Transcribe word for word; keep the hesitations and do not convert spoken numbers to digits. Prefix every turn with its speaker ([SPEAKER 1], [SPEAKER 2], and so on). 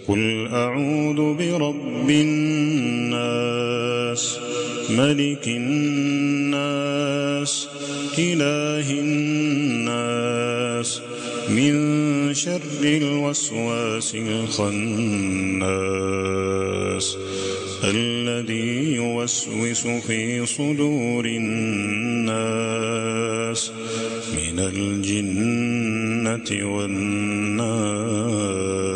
[SPEAKER 1] قل أعوذ برب الناس ملك الناس إله الناس من شر الوسواس الخناس الذي يوسوس في صدور الناس من الجنة والناس.